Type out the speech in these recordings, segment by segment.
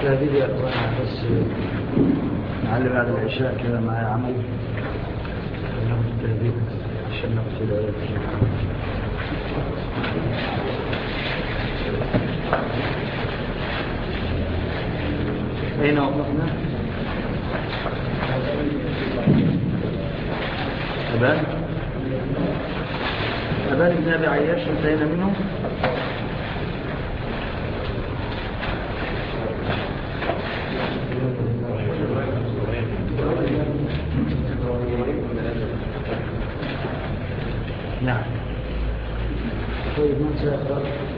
تهديد يا أخوان، بس معلم بعد العشاء كذا معي عمل ناخذ التهديد عشان ناخذ العلاج. أين وقفنا؟ أبان بن أبي عياش انتهينا منه. نعم. طيب من سيقرأ؟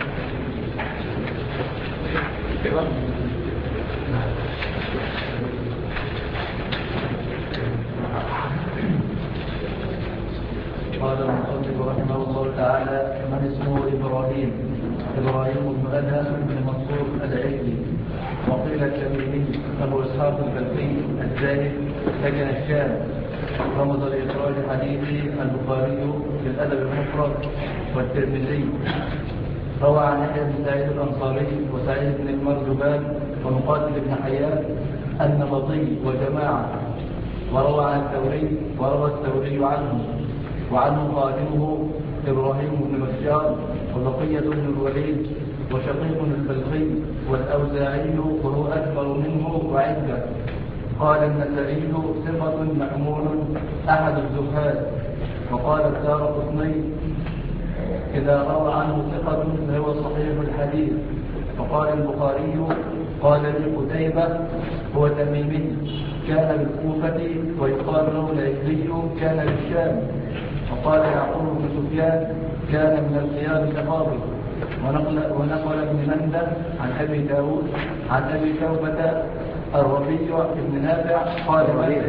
قال المصنف رحمه الله تعالى: من اسمه إبراهيم بن أدهم بن منصور العجلي، وقيل التميمي، أبو إسحاق البلخي الزاهد، سكن الشام، رمز لإخراج حديث البخاري في الأدب المفرد والترمذي. روى عن يحيى بن سعيد الأنصاري وسعيد بن المرزبان ومقاتل بن حيان النبطي وجماعة. وروى الثوري وعنه خادمه إبراهيم بن بشار وبقية بن الوليد وشقيق البلخي والأوزاعي وهو أكبر منه وعدة. قال النسائي: ثقة مأمون أحد الزهاد. وقال الدارقطني: إذا روى عنه ثقة فهو صحيح الحديث. وقال البخاري: قال لي قتيبة هو تميمي كان بالكوفة ويقال له العجلي كان بالشام. وقال يعقوب بن سفيان: كان من الخيار الأفاضل. ونقل ابن منده عن أبي داود عن أبي توبة الربيع بن نافع قال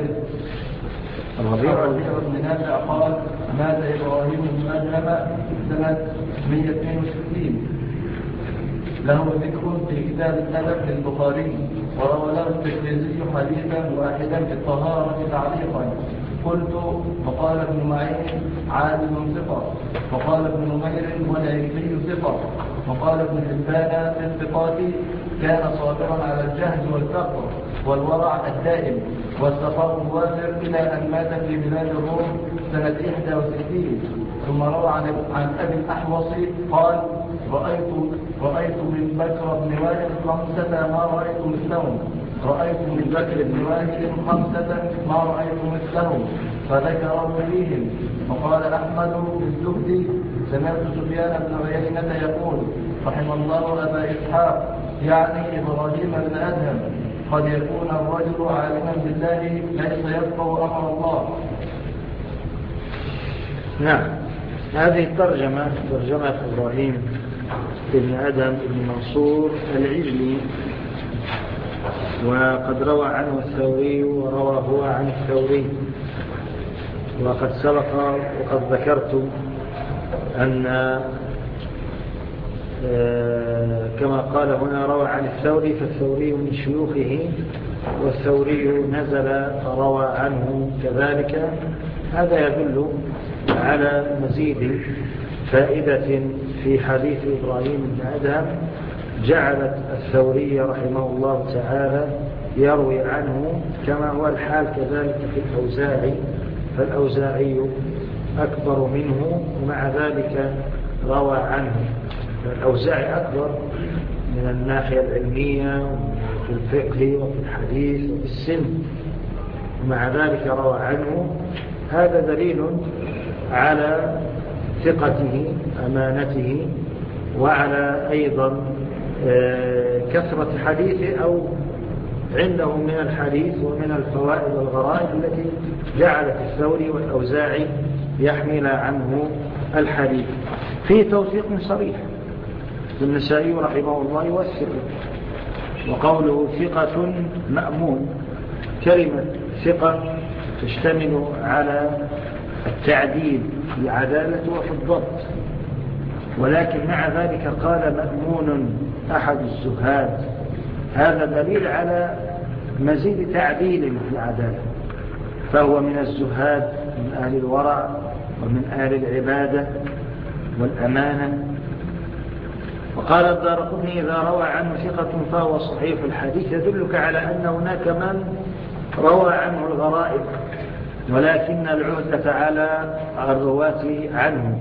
مات إبراهيم بن أدهم سنة 162. له ذكر في كتاب الأدب للبخاري. وروى له الترمذي حديثا واحدا في الطهارة تعليقا. قلت: وقال ابن معين: عالم ثقة. وقال ابن نمير: والعجلي ثقة. وقال ابن حبان في الثقات: كان صابرا على الجهل والفقر والورع الدائم والسخاء الوافر إلى أن مات في بلاد الروم سنة 61. ثم روى عن أبي الأحوص قال: رأيت من بكر بن وائل 5 ما رأيت مثلهم. ما رأيت مثلهم. فذكروا فيهم. وقال أحمد بالزهد: سمعت سفيان بن عيينة يقول: رحم الله أبا إسحاق، يعني إبراهيم بن أدهم، قد يكون الرجل عالما بالله ليس يفقه أمر الله. نعم. هذه الترجمة ترجمة إبراهيم بن أدهم بن منصور العجلي، وقد روى عنه الثوري وروى هو عن الثوري. وقد سبق وقد ذكرت أن كما قال هنا روى عن الثوري، فالثوري من شيوخه، والثوري نزل فروى عنه كذلك. هذا يدل على مزيد فائدة في حديث إبراهيم بن أدهم جعلت الثوري رحمه الله تعالى يروي عنه، كما هو الحال كذلك في الأوزاعي، فالأوزاعي أكبر منه ومع ذلك روى عنه. الأوزاعي أكبر من الناحية العلمية وفي الفقه وفي الحديث وفي السن، ومع ذلك روى عنه. هذا دليل على ثقته أمانته، وعلى أيضا كثرة حديثه أو عنده من الحديث ومن الفوائد والغرائب التي جعلت الثوري والأوزاعي يحمل عنه الحديث. في توثيق صريح. النسائي رحمه الله يوثق، وقوله ثقة مأمون، كلمة ثقة تشتمل على التعديل في العدالة وفي الضبط، ولكن مع ذلك قال مأمون أحد الزهاد. هذا دليل على مزيد تعديل في العدالة، فهو من الزهاد، من أهل الورع ومن أهل العبادة والأمانة. وقال الدارقطني إذا روى عنه ثقة فهو صحيح الحديث، يدلك على أن هناك من روى عنه الغرائب ولكن العهدة على الرواة عنه،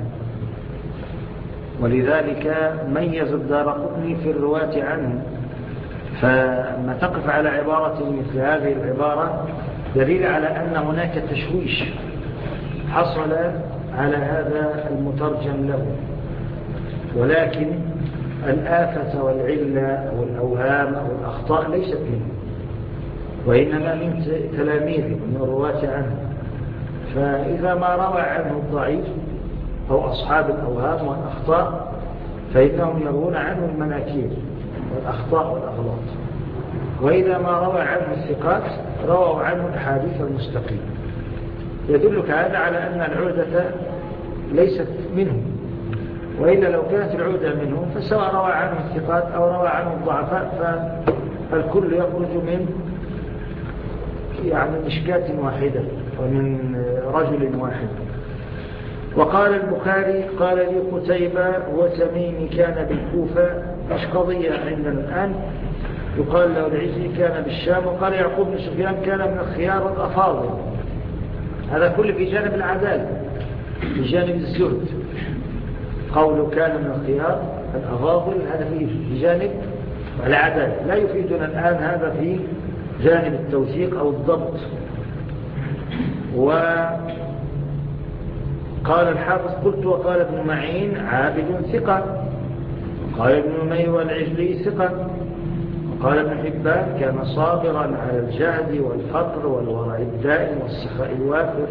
ولذلك ميز الدارقطني في الرواة عنه. فما تقف على عبارة مثل هذه العبارة دليل على أن هناك تشويش حصل على هذا المترجم له، ولكن الآفة والعلة والأوهام والأخطاء ليست منه، وإنما من تلاميذه من الرواة عنه. فإذا ما روى عنه الضعيف أو أصحاب الأوهام والأخطاء فإنهم يروون عنه المناكير والأخطاء والأغلاط، وإذا ما روى عنه الثقات رووا عنه الحديث المستقيم. يدلك هذا على أن العودة ليست منهم، وإلا لو كانت العودة منهم فسواء روى عنه الثقات أو روى عنه الضعفاء فالكل يخرج من مشكاة واحدة ومن رجل واحد. وقال البخاري قال لي قتيبة وتميمي كان بالكوفة، مش قضية عندنا الآن، يقال له العزي كان بالشام. وقال يعقوب بن سفيان كان من الخيار الأفاضل. هذا كله في جانب العدالة، في جانب الزهد. قوله كان من الخيار الأفاضل هذا في جانب العدالة، لا يفيدنا الآن هذا في جانب التوثيق أو الضبط. وقال الحافظ قلت وقال ابن معين عابد ثقة، وقال ابن نمير والعجلي ثقة، وقال ابن حبان كان صابرا على الجهد والفقر والورع الدائم والسخاء الوافر.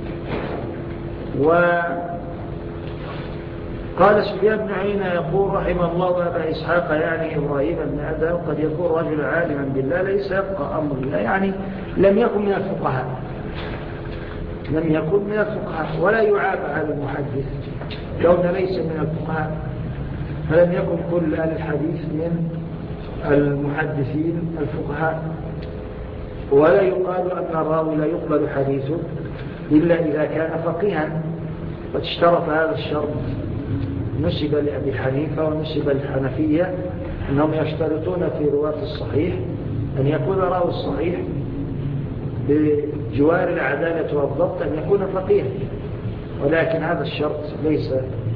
وقال سفيان بن عيينة يقول رحم الله أبا إسحاق يعني إبراهيم بن أدهم قد يكون رجل عالما بالله ليس يبقى أمر الله، يعني لم يكن من الفقهاء، لم يكن من الفقهاء، ولا يعاب على المحدث كون ليس من الفقهاء، فلم يكن كل أهل الحديث من المحدثين الفقهاء. ولا يقال أن الراوي لا يقبل حديثه إلا إذا كان فقيها، واشترط هذا الشرط نسب لأبي حنيفة ونسب للحنفية أنهم يشترطون في رواة الصحيح أن يكون راوي الصحيح بجوار العدالة والضبط أن يكون فقيها، ولكن هذا الشرط ليس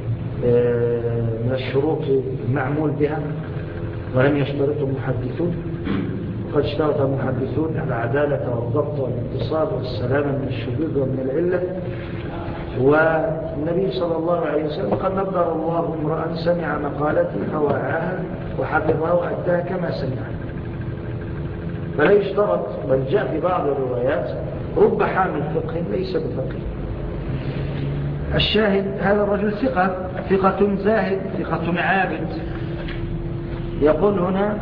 من الشروط المعمول بها، ولم يشترطه المحدثون. قد اشترط المحدثون العدالة والضبط والاتصال والسلامة من الشذوذ ومن العلة. والنبي صلى الله عليه وسلم قد نبر الله امرأ سمع مقالتي فوعاها وحفظها وأداها كما سمعها، فلا يشترط. بل جاء في بعض الروايات رب حامل فقه ليس بفقه. الشاهد هذا الرجل ثقة زاهد ثقة عابد. يقول هنا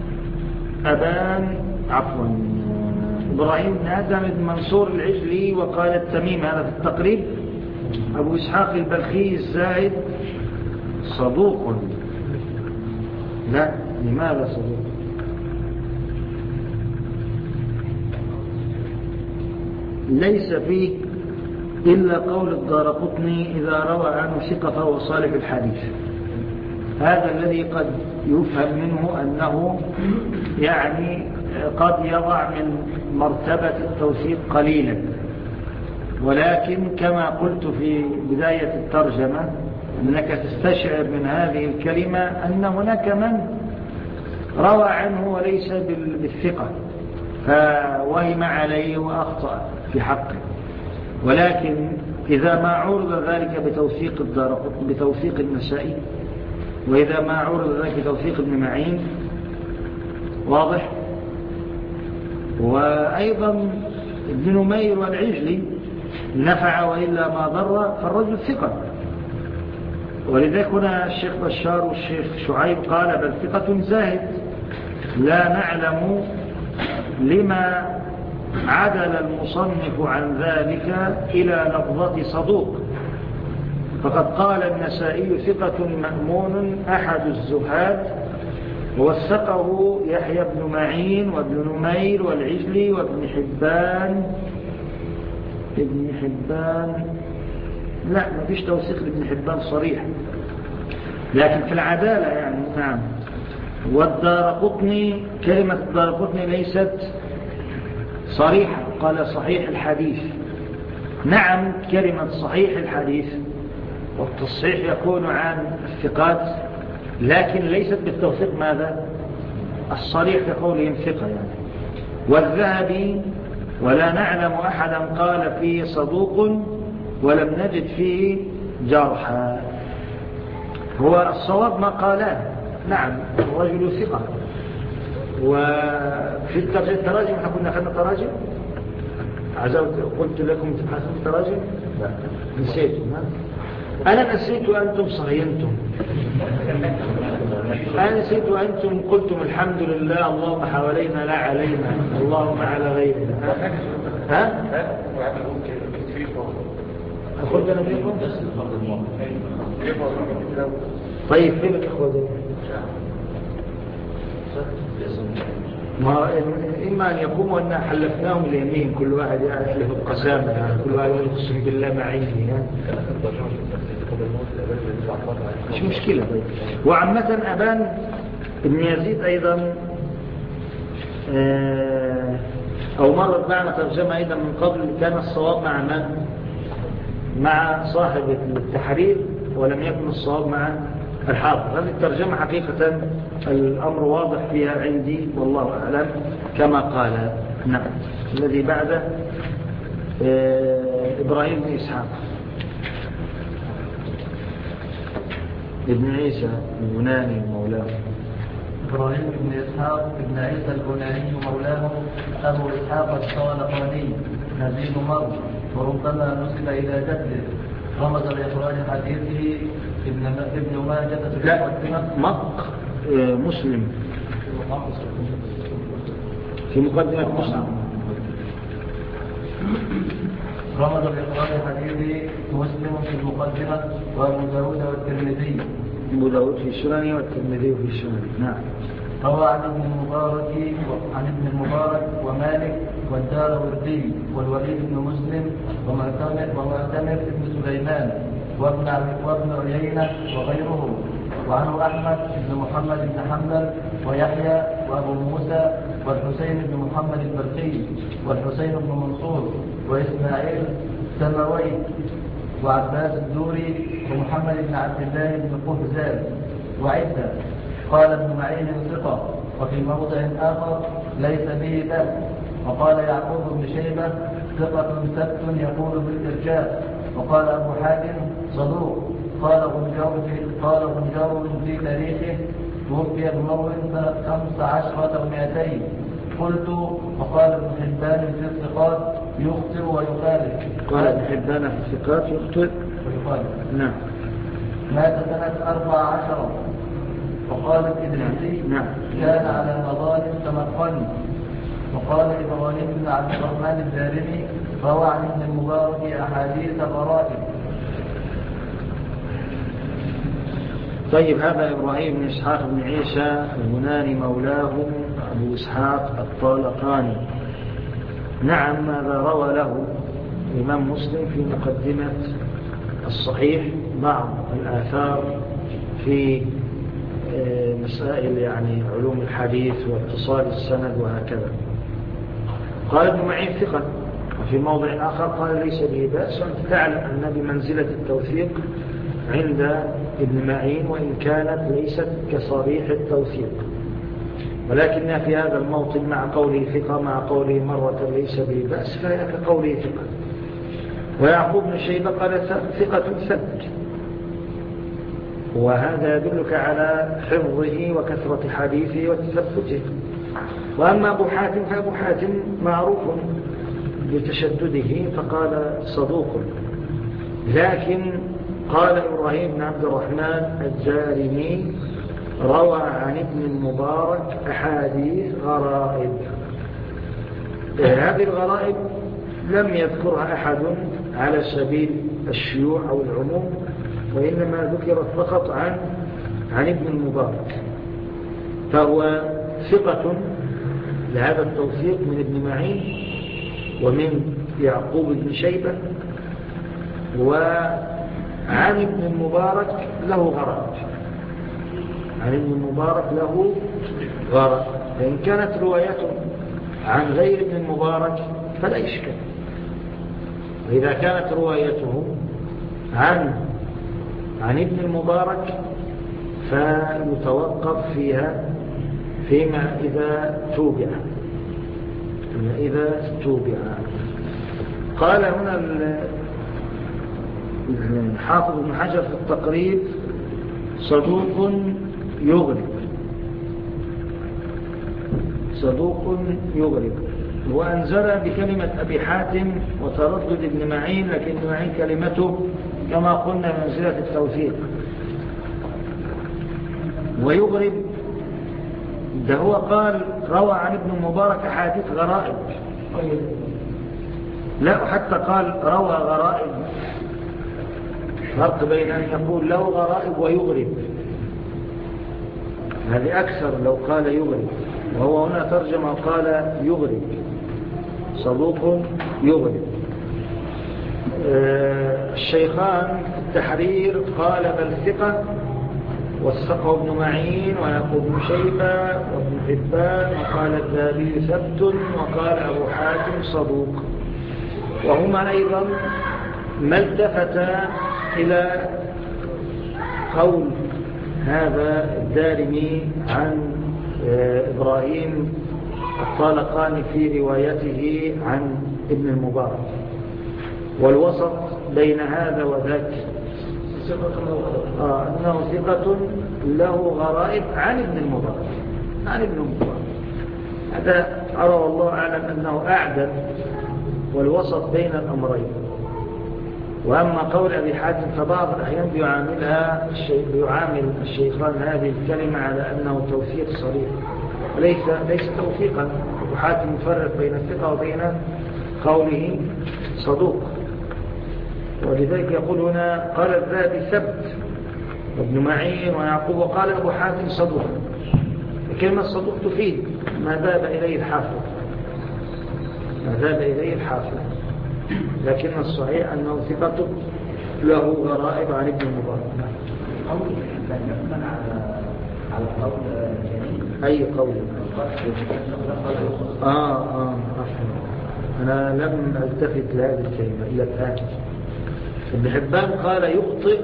إبراهيم بن آدم بن منصور العجلي وقال التميم هذا في التقريب أبو إسحاق البلخي الزاهد صدوق. لا، لماذا صدوق؟ ليس فيه إلا قول الدارقطني إذا روى عنه ثقة فهو صالح الحديث. هذا الذي قد يفهم منه أنه يعني قد يضع من مرتبة التوثيق قليلا، ولكن كما قلت في بداية الترجمة أنك تستشعر من هذه الكلمة أن هناك من روى عنه وليس بالثقة فوهم عليه وأخطأ في حقه. ولكن إذا ما عرض ذلك بتوثيق الدارقطني بتوثيق النسائي، وإذا ما عرض ذلك بتوثيق ابن معين واضح، وأيضا ابن نمير والعجلي نفع وإلا ما ضر فالرجل ثقة. ولذلك هنا الشيخ بشار والشيخ شعيب قال بل ثقة زاهد، لا نعلم لما عدل المصنف عن ذلك إلى لفظة صدوق. فقد قال النسائي ثقة مأمون أحد الزهاد، ووثقه يحيى بن معين وابن نمير والعجلي وابن حبان. لا، ما فيش توثيق لابن حبان صريح، لكن في العدالة يعني نعم. والدارقطني كلمة الدارقطني ليست صريحة، قال صحيح الحديث. نعم كلمة صحيح الحديث، والتصحيح يكون عن الثقات، لكن ليست بالتوثيق ماذا الصريح كقولهم ثقة يعني. والذهبي ولا نعلم أحدا قال فيه صدوق ولم نجد فيه جرحا. هو الصواب ما قاله، نعم الرجل ثقة. وفي التراجم احنا كنا أخذنا تراجم، قلت لكم تبحثون في التراجم، نسيتم. أنا نسيت وأنتم صهينتم، أنا نسيت وأنتم قلتم الحمد لله اللهم حوالينا لا علينا اللهم على غيرنا. ها؟ أقول أنا فيكم؟ طيب فين الإخوة دي؟ ما إما أن يقوموا أن حلفناهم اليمين، كل واحد يحلف القسامة يعني، كل واحد يقسم بالله ما عندي يعني. مش مشكلة. طيب وعامة أبان ابن يزيد أيضا أو مرت معنا ترجمة أيضا من قبل، كان الصواب مع من؟ مع صاحب التحرير، ولم يكن الصواب مع الحافظ. هذه الترجمة حقيقة الأمر واضح فيها عندي والله أعلم كما قال. نعم. الذي بعده إبراهيم بن إسحاق ابن عيسى البناني مولاه. إبراهيم بن إسحاق بن عيسى البناني مولاه أبو إسحاق الطالقاني نزيل مر، وربما نسب إلى جده. رمز لإخراج حديثه ابن ماجه في المقدمة. مسلم في مقدمة مسلم. رمز لإخراج حديث مسلم في المقدمة، وأبو داود والترمذي. أبو داود في السنن والترمذي في السنن. نعم. روى عن ابن المبارك ومالك والدارقطني والوليد بن مسلم ومعتمر بن سليمان وابن عيينة وغيره. وعنه أحمد بن محمد بن حنبل ويحيى وأبو موسى والحسين بن محمد البرقي والحسين بن منصور وإسماعيل سموي وعباس الدوري ومحمد بن عبد الله بن قهزال وعدة. قال ابن معين ثقة، وفي موضع آخر ليس به بأس. وقال يعقوب بن شيبة ثقة ثبت يقول بالإرجاء. وقال أبو حاتم صدوق. قال غنجار في تاريخه توفي بمولد 15 و200. قلت وقال ابن حبان في الثقات يخطئ ويخالف. قال ابن حبان في الثقات يخطئ ويخالف. نعم. مات سنة 14. وقال الإدريسي كان على مظالم سمرقند. وقال إبراهيم بن عبد الرحمن الدارمي روى عن ابن المبارك أحاديث غرائب. طيب هذا إبراهيم بن إسحاق بن عيسى البناني مولاه أبو إسحاق الطالقاني. نعم هذا روى له الإمام مسلم في مقدمة الصحيح بعض الآثار في مسائل يعني علوم الحديث واتصال السند وهكذا. قال ابن معين ثقة، وفي موضع آخر قال ليس به بأس. وأنت تعلم أن بمنزلة التوثيق عند ابن معين، وإن كانت ليست كصريح التوثيق، ولكنها في هذا الموطن مع قوله ثقة مع قوله مرة ليس به بأس فهي كقوله ثقة. ويعقوب بن شيبة قال ثقة ثبت، وهذا يدلك على حفظه وكثرة حديثه وتثبته. وأما أبو حاتم فأبو حاتم معروف بتشدده فقال صدوق. لكن قال إبراهيم بن عبد الرحمن الدارمي روى عن ابن المبارك أحاديث غرائب. هذه الغرائب لم يذكرها أحد على سبيل الشيوع أو العموم، وإنما ذكرت فقط عن ابن المبارك، فهو ثقة لهذا التوثيق من ابن معين ومن يعقوب بن شيبة. وعن ابن المبارك له غرائب، عن ابن المبارك له غرائب. فإن كانت روايته عن غير ابن المبارك فلا إشكال. وإذا كانت روايته عن ابن المبارك فيتوقف فيها فيما إذا توبع. قال هنا الحافظ ابن حجر في التقريب صدوق يغرب وأنزل بكلمة أبي حاتم وتردد ابن معين، لكن ابن معين كلمته كما قلنا منزلة التوثيق. ويغرب ده هو قال روى عن ابن المبارك حديث غرائب، لا حتى قال روى غرائب. فرق بين أن يقول له غرائب ويغرب، هذه أكثر لو قال يغرب، وهو هنا ترجمة قال يغرب، صدوق يغرب. الشيخان في التحرير قال بل ثقة، وثقه ابن معين ويعقوب بن شيبة وابن حبان، وقال الذهبي ثبت، وقال أبو حاتم صدوق. وهما أيضا ما التفتا إلى قول هذا الدارمي عن إبراهيم الطالقاني في روايته عن ابن المبارك. والوسط بين هذا وذاك أنه ثقة له غرائب عن ابن المبارك. هذا أرى والله أعلم أنه أعدل والوسط بين الأمرين. وأما قول أبي حاتم فبعض الأحيان بيعامل الشيخان هذه الكلمة على أنه توثيق صريح، ليس توثيقا. أبو حاتم يفرق بين الثقة وبين قوله صدوق. ولذلك يقول هنا قال الذهبي ثبت وابن معين ويعقوب، وقال أبو حاتم صدوق. كلمة صدوق تفيد ما ذهب إليه الحافظ، لكن الصحيح أنه ثقة له غرائب عن ابن المبارك. على قول أي قول؟ أنا لم ألتفت لهذه الكلمة إلى الآن. ابن حبان قال يخطئ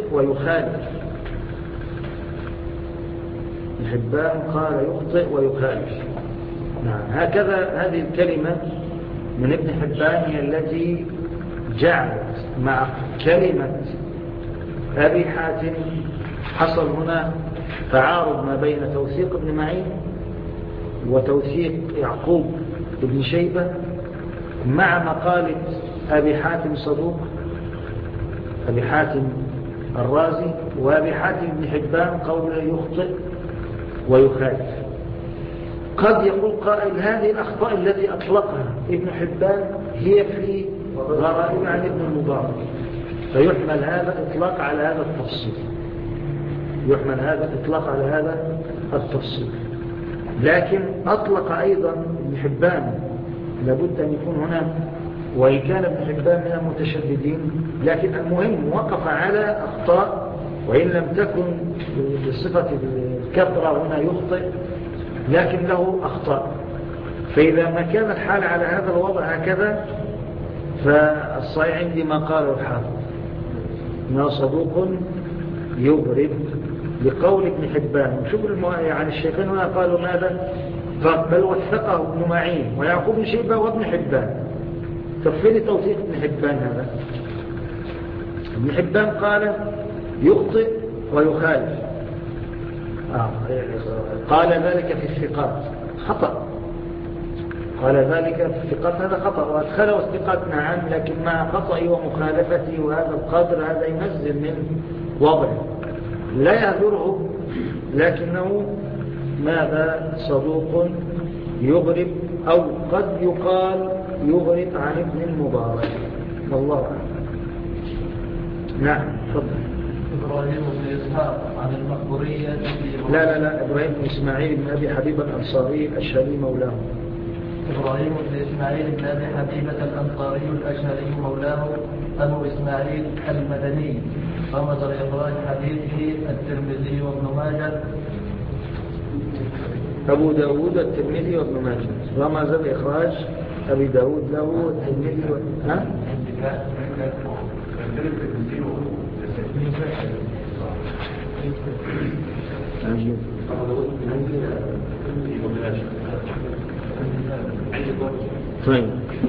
ويخالف. نعم، هكذا هذه الكلمة من ابن حبان هي التي جعلت مع كلمة أبي حاتم حصل هنا تعارض ما بين توثيق ابن معين وتوثيق يعقوب ابن شيبة مع مقالة أبي حاتم صدوق، أبي حاتم الرازي، وأبي حاتم ابن حبان قول يخطئ ويخالف. قد يقول قائل هذه الأخطاء التي أطلقها ابن حبان هي في غرائب عن ابن المبارك، فيحمل هذا الإطلاق على هذا التفصيل. لكن أطلق أيضا ابن حبان، لابد أن يكون هنا، وإن كان ابن حبان من المتشددين، لكن المهم وقف على أخطاء، وإن لم تكن بصفة الكثرة هنا يخطئ، لكن له أخطاء. فإذا ما كان الحال على هذا الوضع هكذا، فالصحيح عندي ما قاله الحافظ إنه صدوق يغرب لقول ابن حبان. شوف يعني الشيخين هنا قالوا ماذا؟ بل وثقه ابن معين ويعقوب بن شيبة وابن حبان. تفصيل توثيق ابن حبان هذا، ابن حبان قال يخطئ ويخالف، قال ذلك في الثقات خطأ، هذا خطأ، وأدخله الثقات نعم، لكن مع خطأه ومخالفته وهذا القدر هذا ينزل من وضعه لا يهدره، لكنه ماذا؟ صدوق يغرب، أو قد يقال يغرب عن ابن المبارك، والله أعلم. نعم، تفضل. إبراهيم بن إسحاق عن المقبورية. لا، إبراهيم بن إسماعيل بن أبي حبيبة الأنصاري الأشهري مولاه. إبراهيم بن إسماعيل بن أبي حبيبة الأنصاري الأشهري مولاه أبو إسماعيل المدني، رمز لإخراج حديثه الترمذي وابن ماجه أبو داود والترمذي وابن ماجه، رمز بإخراج أبي داود له والترمذي ها؟ عجيب. طيب.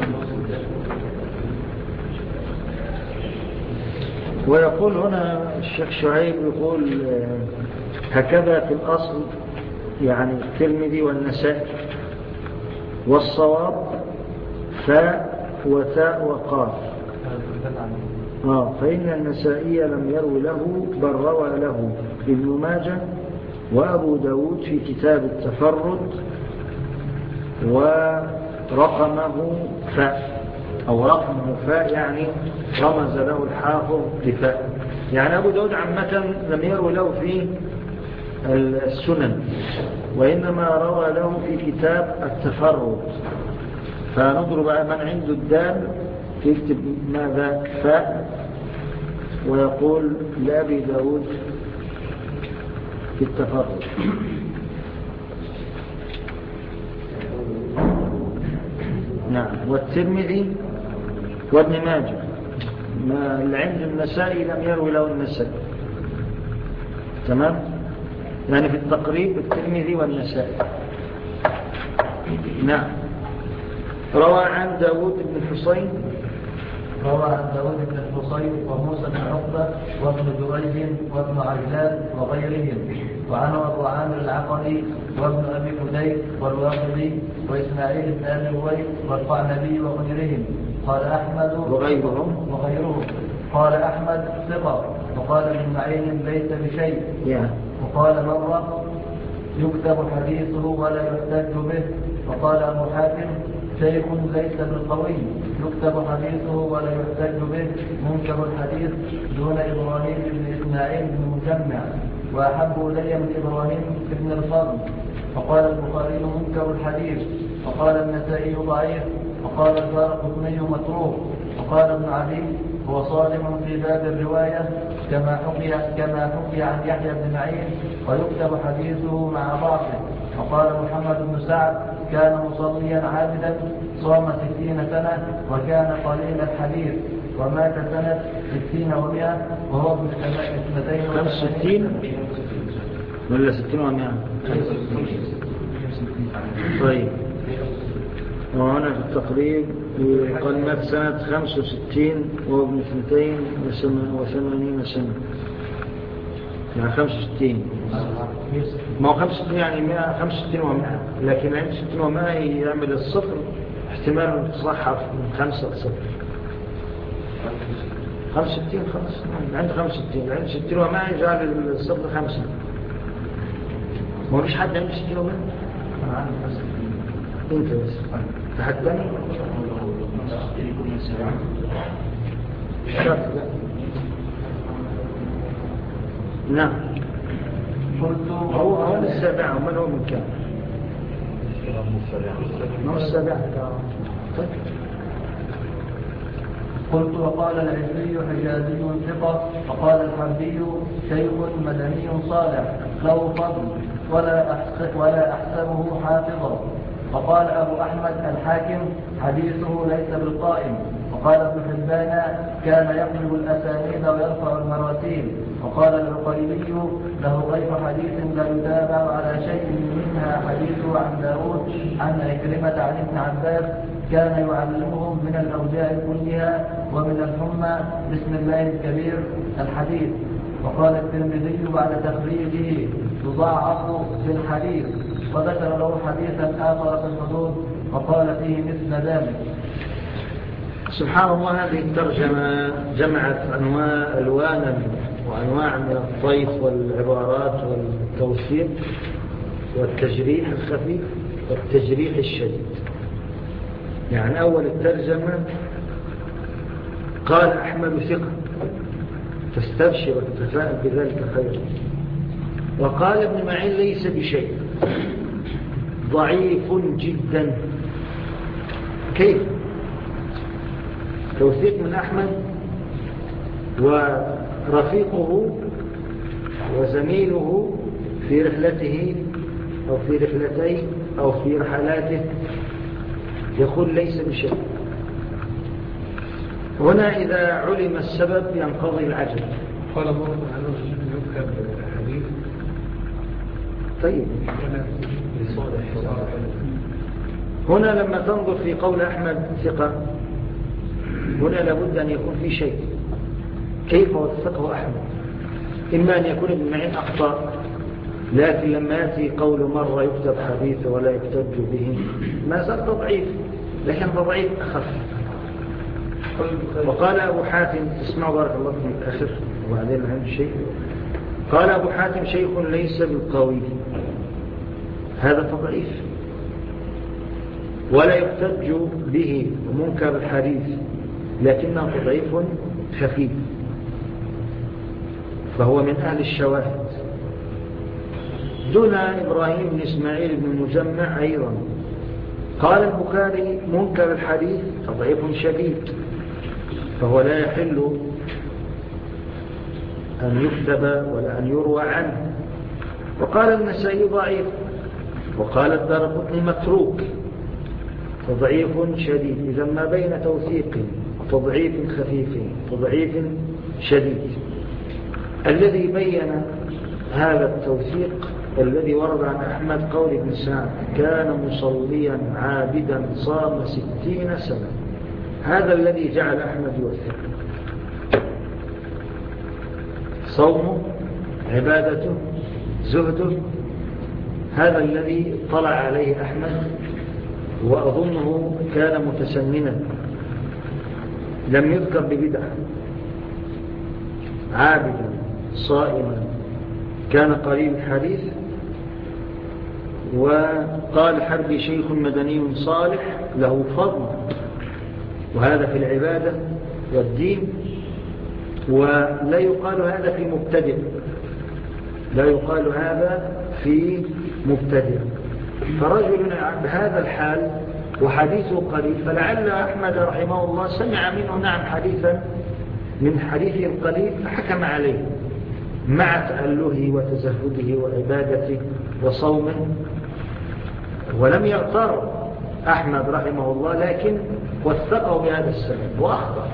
ويقول هنا الشيخ شعيب يقول هكذا في الأصل يعني الترمذي والنسائي، والصواب فاء وتاء وقاف. فإن النسائي لم يروي له بل روى له ابن ماجه وأبو داود في كتاب التفرد، ورقمه فاء أو رقمه فاء يعني رمز له الحافظ بفاء. يعني أبو داود عامة لم يروي له في السنن، وإنما روى له في كتاب التفرد. فنضرب من عنده الدال يكتب ماذا فاء ويقول لأبي داود في التفرد. نعم. والترمذي وابن ماجه اللي عند النسائي لم يروي له النسائي. تمام. يعني في التقريب الترمذي والنسائي. نعم. روى عن داود بن الحصين وموسى بن عقبة وابن جريج وابن عجلان وغيرهم، وعنه أبو عامر العقدي وابن أبي فديك والواقدي وإسماعيل بن أبي هويس والقعنبي وغيرهم. قال أحمد وغيرهم قال أحمد ثقة، وقال ابن معين ليس بشيء، وقال مرة يكتب حديثه ولا يحتج به، وقال أبو حاتم شيخ ليس بالقوي يكتب حديثه ولا يحتج به، منكر الحديث دون إبراهيم بن إسماعيل بن مجمع، وأحب إلي من إبراهيم بن الفضل. وقال البخاري منكر الحديث، وقال النسائي ضعيف، وقال الدارقطني متروك، وقال ابن عدي هو صادم في باب الرواية كما حكي عن يحيى بن معين، ويكتب حديثه مع ضعفه. وقال محمد بن سعد كان مصليا عابدا صام 60 سنة وكان قليل الحديث، ومات سنة 60 و100 وهو ابن 65 ولا 60 و100. طيب. وهنا في التقريب قال مات سنة 65 وهو ابن 82 سنة، يعني 65. ما هو 65 يعني 165 و100، لكن عند 60 و100 يعمل الصفر احتمال تصحف من 5 ل 0. 65 خلاص عند 65 عند 60 و100 يجعل الصفر 5. ما فيش حد عنده 60 و100. أنا عندي 65. انت بس حد ثاني شرط. لا نعم. هو من السابعة. ومن هو من كام؟ من السابعة. قلت وقال العزي حجازي ثقة، وقال الحربي شيخ مدني صالح له فضل ولا أحسبه حافظا. وقال أبو أحمد الحاكم حديثه ليس بالقائم. وقال ابن حبان كان يقلب الأسانيد ويرفع المراسيل. وقال العقيلي له غير حديث لا يتابع على شيء منها حديثه عن داود عن عكرمة عن ابن عباس كان يعلمهم من الأوجاع كلها ومن الحمى بسم الله الكبير الحديث. وقال الترمذي بعد تخريجه يضاعف في الحديث، وذكر له حديثا آخر في الحدود وقال فيه مثل ذلك. سبحان الله. هذه الترجمة جمعت ألوانا وأنواع من الطيف والعبارات والتوثيق والتجريح الخفيف والتجريح الشديد. يعني أول الترجمة قال أحمد ثقة فاستبشر وتتفاءل بذلك خيرا. وقال ابن معين ليس بشيء ضعيف جدا. كيف؟ توثيق من أحمد ورفيقه وزميله في رحلته أو في رحلتيه أو في رحلاته يقول ليس بشيء. هنا إذا علم السبب ينقضي العجل. قال الله عنه يذكر حديث طيب هنا لما تنظر في قول أحمد ثقة هنا لابد أن يكون في شيء. كيف وثقه أحمد؟ إما أن يكون ابن معين أخطأ، لكن لما يأتي قول مرة يكتب حديث ولا يحتج به ما زال تضعيف، لكن تضعيف أخف. وقال أبو حاتم، اسمعوا بارك الله فيكم الآخر وبعدين عن شيء. قال أبو حاتم شيخ ليس بالقوي، هذا تضعيف، ولا يحتج به ومنكر الحديث، لكنه تضعيف خفيف، فهو من أهل الشواهد. دون إبراهيم بن إسماعيل بن المجمع أيضا. قال البخاري منكر الحديث تضعيف شديد، فهو لا يحل أن يكتب ولا أن يروى عنه. وقال النسائي ضعيف، وقال الدارقطني متروك، تضعيف شديد. إذا ما بين توثيق وتضعيف خفيف تضعيف شديد. الذي بين هذا التوثيق الذي ورد عن أحمد قول ابن سعد كان مصليا عابدا صام 60 سنة، هذا الذي جعل أحمد يوثق. صومه، عبادته، زهده، هذا الذي طلع عليه أحمد، وأظنه كان متسننا لم يذكر ببدعة. عابدا صائما كان قليل الحديث. وقال حربي شيخ مدني صالح له فضل، وهذا في العبادة والدين، ولا يقال هذا في مبتدئ، لا يقال هذا في مبتدئ. فرجل بهذا الحال وحديثه قليل، فلعل أحمد رحمه الله سمع منه نعم حديثا من حديثه القليل فحكم عليه مع تأله وتزهده وعبادته وصومه، ولم يغتر أحمد رحمه الله، لكن وثقه بهذا السبب وأخطأ.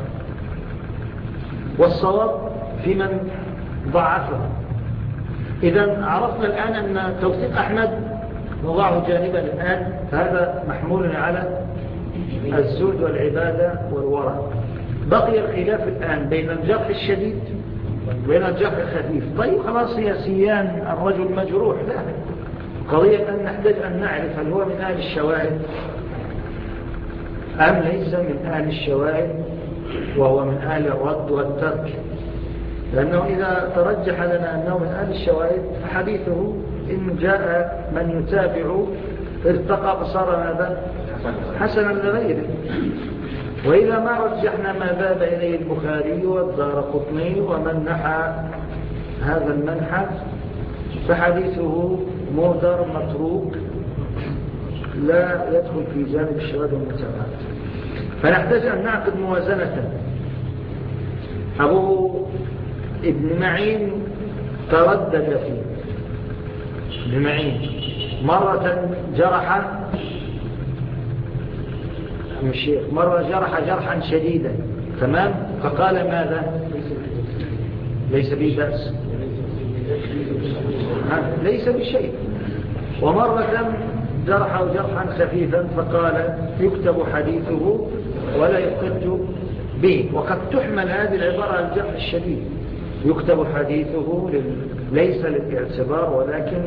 والصواب في من ضعفه. إذن عرفنا الآن أن توثيق أحمد نضعه جانبا الآن، فهذا محمول على الزهد والعبادة والورع. بقي الخلاف الآن بين الجرح الشديد وبين الجرح الخفيف. طيب خلاص هي سيان الرجل مجروح، لا قضية أن نحتاج أن نعرف هل هو من أهل الشواهد أم ليس من أهل الشواهد وهو من أهل الرد والترك. لأنه إذا ترجح لنا أنه من أهل الشواهد فحديثه إن جاء من يتابع ارتقى فصار ماذا؟ حسنا لغيره. وإذا ما رجحنا ما ذهب إليه البخاري والدارقطني ومن نحى هذا المنحى فحديثه مهدر متروك لا يدخل في جانب الشواهد والمتابعات. فنحتاج أن نعقد موازنة. أبو ابن معين تردد فيه. ابن معين مرة جرح الشيخ، مرة جرح جرحا شديدا، تمام، فقال ماذا؟ ليس به بأس، ليس بشيء. ومرة جرح جرحا خفيفا فقال يكتب حديثه ولا يحتج به. وقد تحمل هذه العبارة على الجرح الشديد، يكتب حديثه ليس للاعتبار ولكن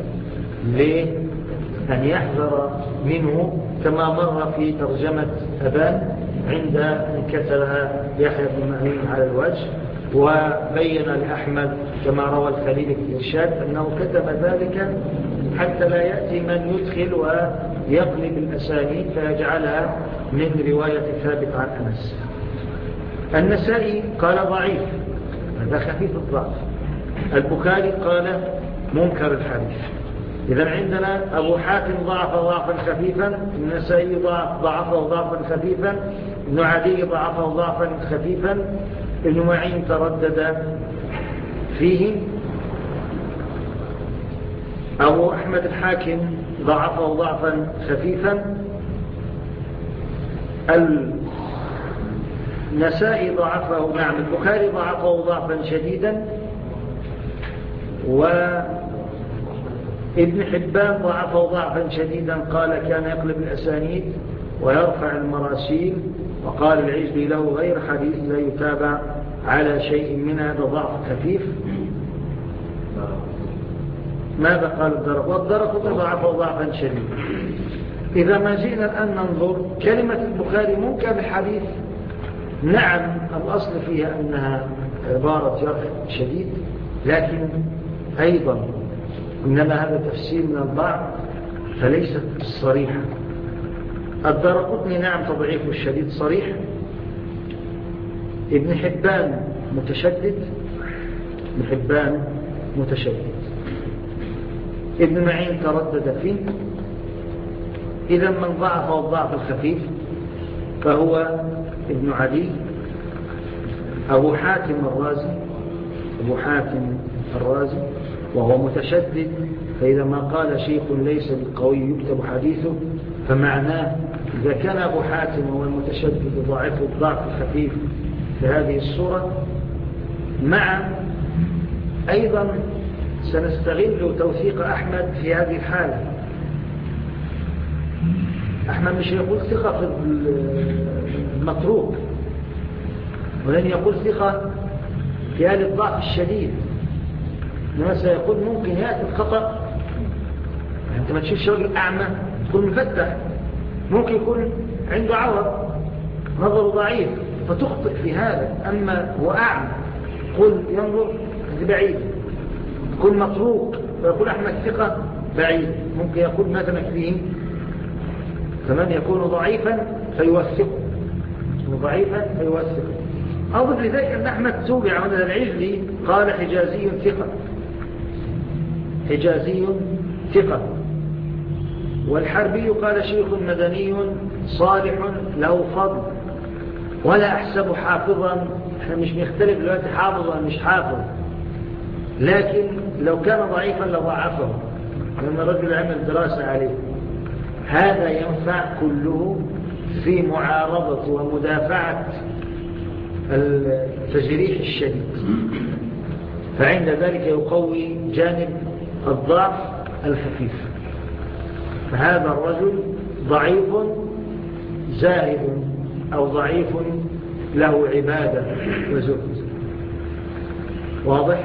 لأن يحذر منه، كما مر في ترجمة أبان عند كتبها يحيى بن معين على الوجه. وبين لأحمد كما روى الخليل في الإرشاد أنه كتب ذلك حتى لا يأتي من يدخل ويقلب الأسانيد فيجعلها من رواية ثابت عن أنس. النسائي قال ضعيف، هذا خفيف الضعف. البخاري قال منكر الحديث. إذن عندنا أبو حاتم ضعف ضعفا خفيفا، النسائي ضعفه ضعفا خفيفا، ابن عدي ضعفه ضعفا خفيفا، ابن معين تردد فيه. أبو أحمد الحاكم ضعفه ضعفا خفيفا. النسائي ضعفه، نعم البخاري ضعفه ضعفا شديدا، وابن حبان ضعفه ضعفا شديدا، قال كان يقلب الأسانيد ويرفع المراسيل، وقال العجلي له غير حديث لا يتابع على شيء من هذا ضعف خفيف. ماذا قال الدرقطني ضعفه ضعفا شديدا. إذا ما جئنا الآن ننظر كلمة البخاري منكر الحديث، نعم الأصل فيها أنها عبارة جرح شديد، لكن أيضا إنما هذا تفسير من البعض فليست صريحة. الدرقطني نعم تضعيف الشديد صريح، ابن حبان متشدد، ابن معين تردد فيه. إذا من ضعفه الضعف الخفيف فهو ابن عدي، أبو حاتم الرازي وهو متشدد، فإذا ما قال شيخ ليس بالقوي يكتب حديثه، فمعناه إذا كان أبو حاتم هو المتشدد ضعفه الضعف الخفيف في هذه الصورة، مع أيضا سنستغل توثيق أحمد في هذه الحالة. أحمد مش يقول ثقة في المتروك، ولن يقول ثقة في هذه الضعف الشديد، إنما سيقول ممكن يأتي الخطأ. أنت ما تشوفش راجل أعمى تكون مفتح، ممكن يكون عنده عور نظره ضعيف فتخطئ في هذا. أما هو أعمى قل ينظر بعيد، يكون متروك ويقول أحمد ثقة بعيد، ممكن يقول مثلا فيه كمان يكون ضعيفا فيوثقه، أضف لذلك أن أحمد توبع عن العجلي قال حجازي ثقة، والحربي قال شيخ مدني صالح له فضل ولا أحسب حافظا. احنا مش بنختلف دلوقتي حافظ ولا مش حافظ، لكن لو كان ضعيفا لضعفه، لأن الرجل عمل دراسة عليه. هذا ينفع كله في معارضة ومدافعة التجريح الشديد، فعند ذلك يقوي جانب الضعف الخفيف. فهذا الرجل ضعيف زاهد أو ضعيف له عبادة وزهد، واضح؟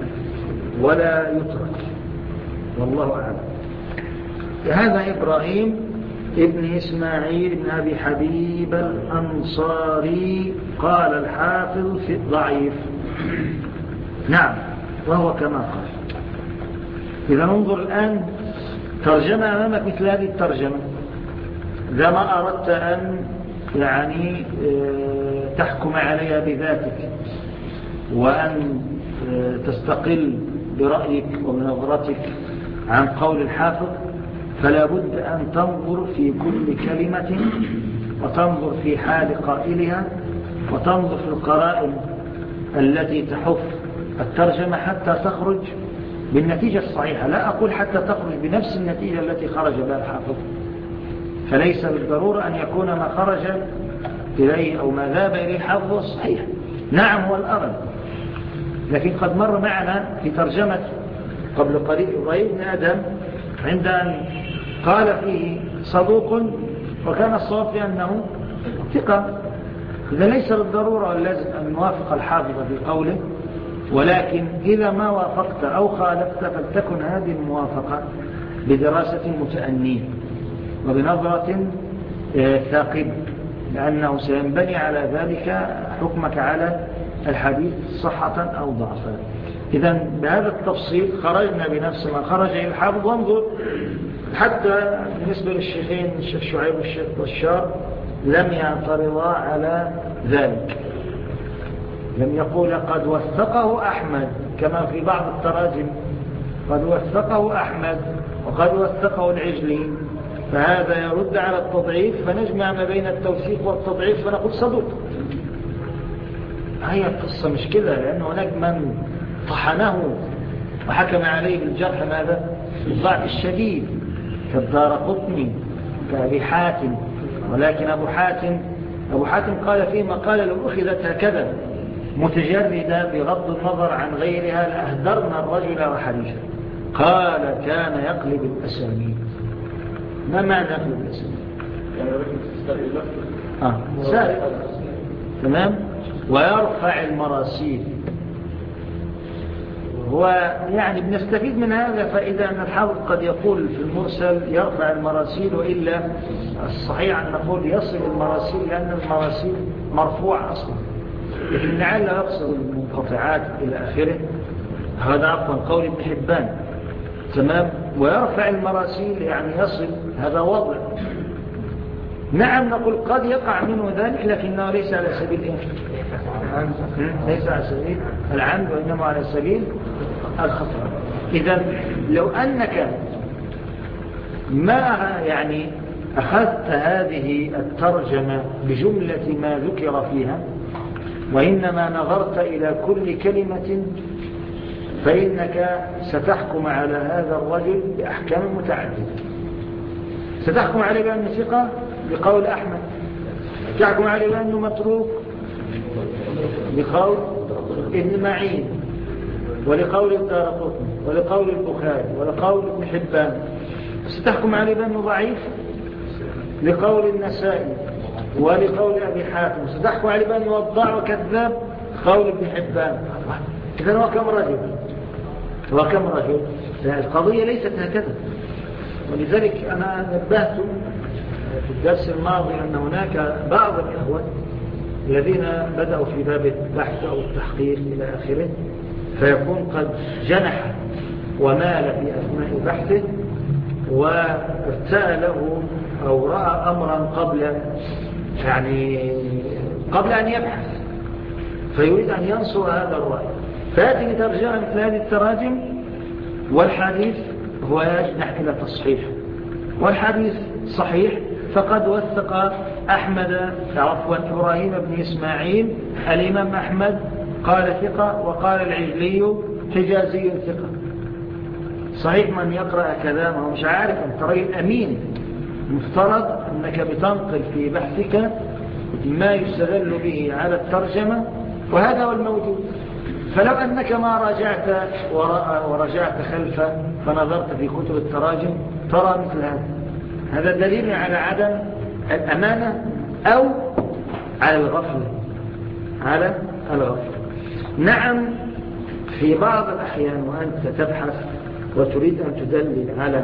ولا يترك، والله أعلم. هذا إبراهيم ابن إسماعيل بن أبي حبيب الأنصاري قال الحافظ في الضعيف، نعم وهو كما قال. إذا ننظر الآن ترجمة أمامك مثل هذه الترجمة، إذا ما أردت أن يعني تحكم عليها بذاتك وأن تستقل برأيك وبنظرتك عن قول الحافظ، فلا بد أن تنظر في كل كلمة، وتنظر في حال قائلها، وتنظر في القرائن التي تحف الترجمة حتى تخرج بالنتيجة الصحيحة. لا أقول حتى تخرج بنفس النتيجة التي خرج بها الحافظ، فليس بالضرورة أن يكون ما خرج إليه أو ما ذهب إليه الحافظ الصحيح. نعم هو الأرض، لكن قد مر معنا في ترجمة قبل قليل إبراهيم بن آدم عند أن قال فيه صدوق وكان الصواب في أنه ثقة. إذا ليس بالضرورة لازم أن نوافق الحافظ في قوله، ولكن إذا ما وافقت أو خالفت فلتكن هذه الموافقة بدراسة متأنية وبنظرة ثاقبة، لأنه سينبني على ذلك حكمك على الحديث صحة أو ضعفا. إذن بهذا التفصيل خرجنا بنفس ما خرج إلى الحافظ. وانظر حتى بالنسبة للشيخين الشيخ شعيب والشيخ بشار لم يعترضا على ذلك، لم يقول قد وثقه أحمد كما في بعض التراجم، قد وثقه أحمد وقد وثقه العجلي، فهذا يرد على التضعيف، فنجمع ما بين التوثيق والتضعيف فنقول صدوق. هي القصة مش كده، لأن هناك من طحنه وحكم عليه بالجرح ماذا؟ الضعف الشديد، كالدارقطني كأبي حاتم، ولكن أبو حاتم قال فيما قال لو أخذت هكذا متجردة بغض النظر عن غيرها لأهدرنا الرجل وحريشه. قال كان يقلب الأسانيد. ما معنى يقلب الأسانيد؟ سارق. تمام. ويرفع المراسيل. ويعني بنستفيد من هذا فإذا أن الحافظ قد يقول في المرسل يرفع المراسيل، وإلا الصحيح أن نقول يصل المراسيل لأن المراسيل مرفوع أصلا، لكن لعله يقصد المنقطعات إلى آخره. هذا عفوا قول ابن حبان. تمام. ويرفع المراسيل يعني يصل، هذا وضع. نعم نقول قد يقع منه ذلك لكنه ليس على سبيل ليس على سبيل العمد، وإنما على سبيل الخطأ. إذن لو أنك ما يعني أخذت هذه الترجمة بجملة ما ذكر فيها وإنما نظرت إلى كل كلمة فإنك ستحكم على هذا الرجل بأحكام متعددة. ستحكم عليه بأنه ثقة بقول أحمد، تحكم عليه بأنه متروك بقول ابن معين، ولقول الدارقطني، ولقول البخاري، ولقول ابن حبان. ستحكم عليه بأنه ضعيف لقول النسائي ولقول أبي حاتم. ستحكم عليه بأنه وضاع وكذاب قول ابن حبان. إذن هو كم رجل؟ القضية ليست هكذا. ولذلك أنا نبهت في الدرس الماضي أن هناك بعض الإخوة الذين بدأوا في باب البحث أو التحقيق إلى آخره، فيكون قد جنح ومال في أثناء بحثه وارتأى له أو رأى أمرا قبل أن يبحث، فيريد أن ينصر هذا الرأي، فهذه ترجمة مثل هذه التراجم. والحديث هو يجنح إلى تصحيح، والحديث صحيح فقد وثق إبراهيم بن إسماعيل الإمام أحمد قال ثقة، وقال العجلي حجازي ثقة. صحيح من يقرأ كلامه مش عارف أن ترى الأمين، مفترض أنك بتنقل في بحثك ما يستدل به على الترجمة، وهذا هو الموجود. فلو أنك ما راجعت وراء ورجعت خلفه فنظرت في كتب التراجم ترى مثل هذا دليل على عدم الأمانة أو على الغفلة. نعم في بعض الأحيان وأنت تبحث وتريد أن تدلل على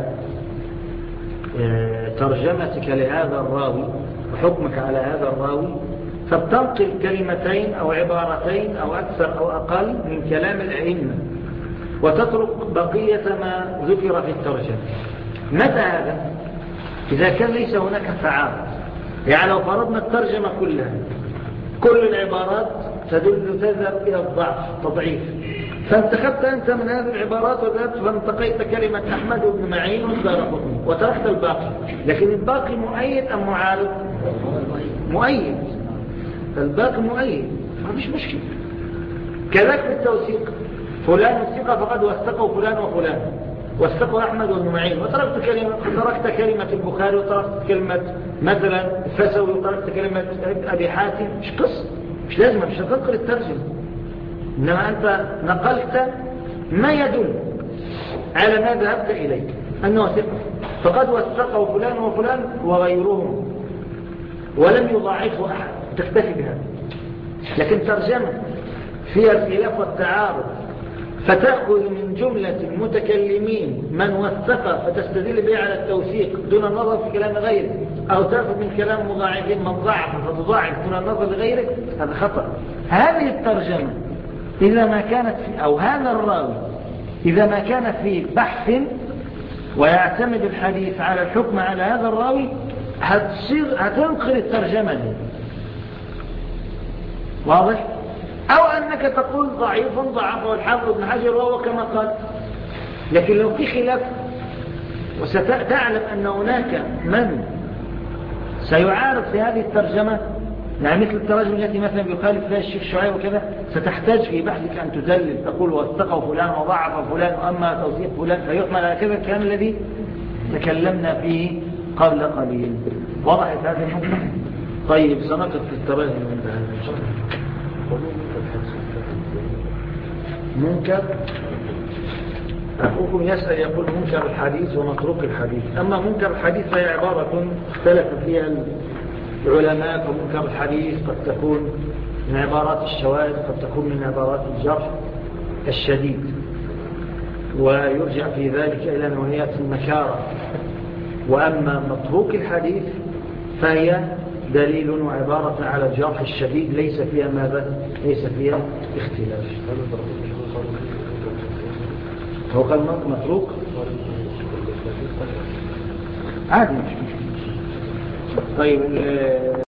ترجمتك لهذا الراوي وحكمك على هذا الراوي، فبتنقل كلمتين أو عبارتين أو أكثر أو أقل من كلام الأئمة وتترك بقية ما ذكر في الترجمة. متى هذا؟ إذا كان ليس هناك تعارض. يعني لو فرضنا الترجمة كلها كل العبارات تذهب إلى الضعف تضعيف، فانتخبت أنت من هذه العبارات وذهبت فانتقيت كلمة أحمد بن معين والدارقطني وتركت الباقي، لكن الباقي مؤيد أم معارض؟ مؤيد. الباقي مؤيد، ما فيش مشكلة. كذلك في التوثيق، فلان الثقة فقد وثقه فلان وفلان، وثقه أحمد بن معين، وتركت كلمة البخاري، وتركت كلمة مثلا الفسوي، وتركت كلمة أبي حاتم. مش قصة، مش لازم، مش هتنقل الترجمة، إنما أنت نقلت ما يدل على ما ذهبت إليه أنه ثقة، فقد وثقه فلان وفلان وغيرهم ولم يضاعفه أحد، تكتفي بهذا. لكن ترجمة فيها الخلاف والتعارض فتأخذ من جملة المتكلمين من وثق فتستدل به على التوثيق دون النظر في كلام غيره، أو تأخذ من كلام مضاعفين من ضعف فتضاعف دون النظر لغيره، هذا خطأ. هذه الترجمة إذا ما كانت في، أو هذا الراوي إذا ما كان في بحث ويعتمد الحديث على الحكم على هذا الراوي، هتنقل الترجمة دي. واضح؟ أو أنك تقول ضعيف ضعفه الحافظ ابن حجر وهو كما قال. لكن لو في خلاف وستعلم أن هناك من سيعارض في هذه الترجمة، يعني مثل التراجم التي مثلا يخالف فيها الشيخ شعيب وكذا، ستحتاج في بحثك أن تدلل، تقول وثقه فلان وضعف فلان، وأما توثيق فلان فيحمل على كذا الكلام الذي تكلمنا فيه قبل قليل. وضحت هذه النقطة؟ طيب سنقف في التراجم من هذا إن شاء الله. منكر أخوكم يسأل يقول منكر الحديث ومتروك الحديث. أما منكر الحديث فهي عبارة اختلف فيها العلماء. فمنكر الحديث قد تكون من عبارات الشواذ، قد تكون من عبارات الجرح الشديد، ويرجع في ذلك إلى نوعيات المكارة. وأما متروك الحديث فهي دليل وعبارة على الجرح الشديد ليس فيها ماذا؟ ليس فيها اختلاف. هو قال متروك عادي. طيب